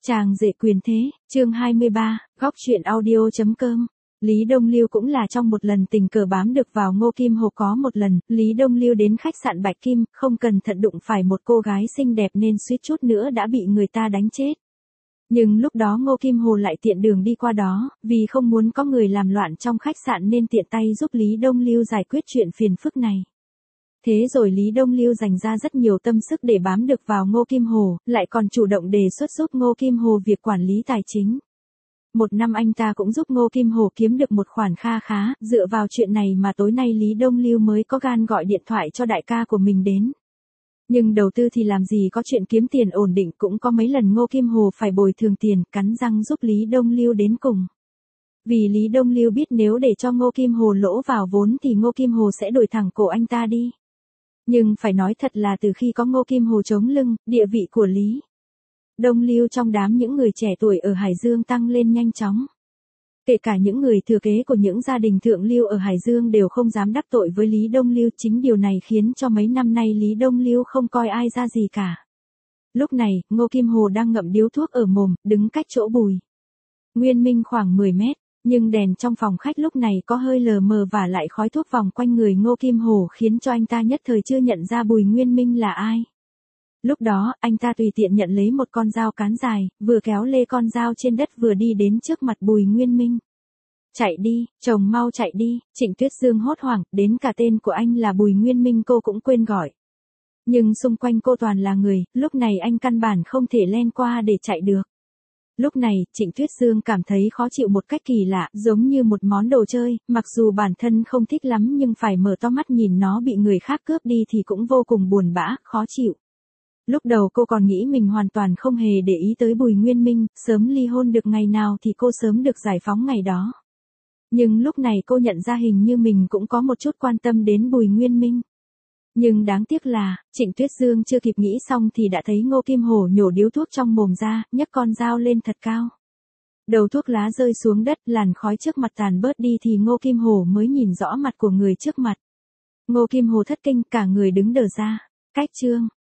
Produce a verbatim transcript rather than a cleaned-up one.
Chàng rể quyền thế, chương hai mươi ba, góc truyện audio.com. Lý Đông Lưu cũng là trong một lần tình cờ bám được vào Ngô Kim Hồ. Có một lần, Lý Đông Lưu đến khách sạn Bạch Kim, không cẩn thận đụng phải một cô gái xinh đẹp nên suýt chút nữa đã bị người ta đánh chết. Nhưng lúc đó Ngô Kim Hồ lại tiện đường đi qua đó, vì không muốn có người làm loạn trong khách sạn nên tiện tay giúp Lý Đông Lưu giải quyết chuyện phiền phức này. Thế rồi Lý Đông Lưu dành ra rất nhiều tâm sức để bám được vào Ngô Kim Hồ, lại còn chủ động đề xuất giúp Ngô Kim Hồ việc quản lý tài chính. Một năm anh ta cũng giúp Ngô Kim Hồ kiếm được một khoản kha khá, dựa vào chuyện này mà tối nay Lý Đông Lưu mới có gan gọi điện thoại cho đại ca của mình đến. Nhưng đầu tư thì làm gì có chuyện kiếm tiền ổn định, cũng có mấy lần Ngô Kim Hồ phải bồi thường tiền, cắn răng giúp Lý Đông Lưu đến cùng. Vì Lý Đông Lưu biết nếu để cho Ngô Kim Hồ lỗ vào vốn thì Ngô Kim Hồ sẽ đổi thẳng cổ anh ta đi. Nhưng phải nói thật là từ khi có Ngô Kim Hồ chống lưng, địa vị của Lý Đông Lưu trong đám những người trẻ tuổi ở Hải Dương tăng lên nhanh chóng. Kể cả những người thừa kế của những gia đình thượng lưu ở Hải Dương đều không dám đắc tội với Lý Đông Lưu. Chính điều này khiến cho mấy năm nay Lý Đông Lưu không coi ai ra gì cả. Lúc này, Ngô Kim Hồ đang ngậm điếu thuốc ở mồm, đứng cách chỗ Bùi Nguyên Minh khoảng mười mét. Nhưng đèn trong phòng khách lúc này có hơi lờ mờ và lại khói thuốc vòng quanh người Ngô Kim Hồ khiến cho anh ta nhất thời chưa nhận ra Bùi Nguyên Minh là ai. Lúc đó, anh ta tùy tiện nhận lấy một con dao cán dài, vừa kéo lê con dao trên đất vừa đi đến trước mặt Bùi Nguyên Minh. Chạy đi, chồng mau chạy đi, Trịnh Tuyết Dương hốt hoảng, đến cả tên của anh là Bùi Nguyên Minh cô cũng quên gọi. Nhưng xung quanh cô toàn là người, lúc này anh căn bản không thể len qua để chạy được. Lúc này, Trịnh Tuyết Dương cảm thấy khó chịu một cách kỳ lạ, giống như một món đồ chơi, mặc dù bản thân không thích lắm nhưng phải mở to mắt nhìn nó bị người khác cướp đi thì cũng vô cùng buồn bã, khó chịu. Lúc đầu cô còn nghĩ mình hoàn toàn không hề để ý tới Bùi Nguyên Minh, sớm ly hôn được ngày nào thì cô sớm được giải phóng ngày đó. Nhưng lúc này cô nhận ra hình như mình cũng có một chút quan tâm đến Bùi Nguyên Minh. Nhưng đáng tiếc là, Trịnh Tuyết Dương chưa kịp nghĩ xong thì đã thấy Ngô Kim Hồ nhổ điếu thuốc trong mồm ra, nhấc con dao lên thật cao. Đầu thuốc lá rơi xuống đất, làn khói trước mặt tàn bớt đi thì Ngô Kim Hồ mới nhìn rõ mặt của người trước mặt. Ngô Kim Hồ thất kinh, cả người đứng đờ ra. Cách chương,